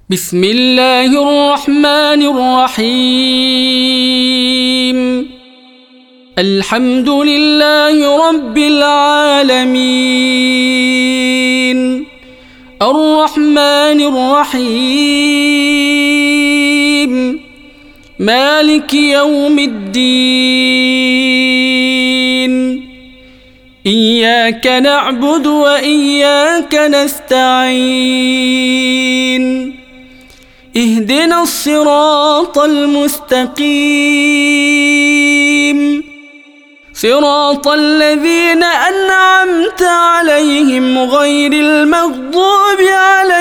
بسم الله الرحمن الرحيم. الحمد لله رب العالمين، الرحمن الرحيم، مالك يوم الدين، إياك نعبد وإياك نستعين، اهدنا الصراط المستقيم، صراط الذين أنعمت عليهم غير المغضوب عليهم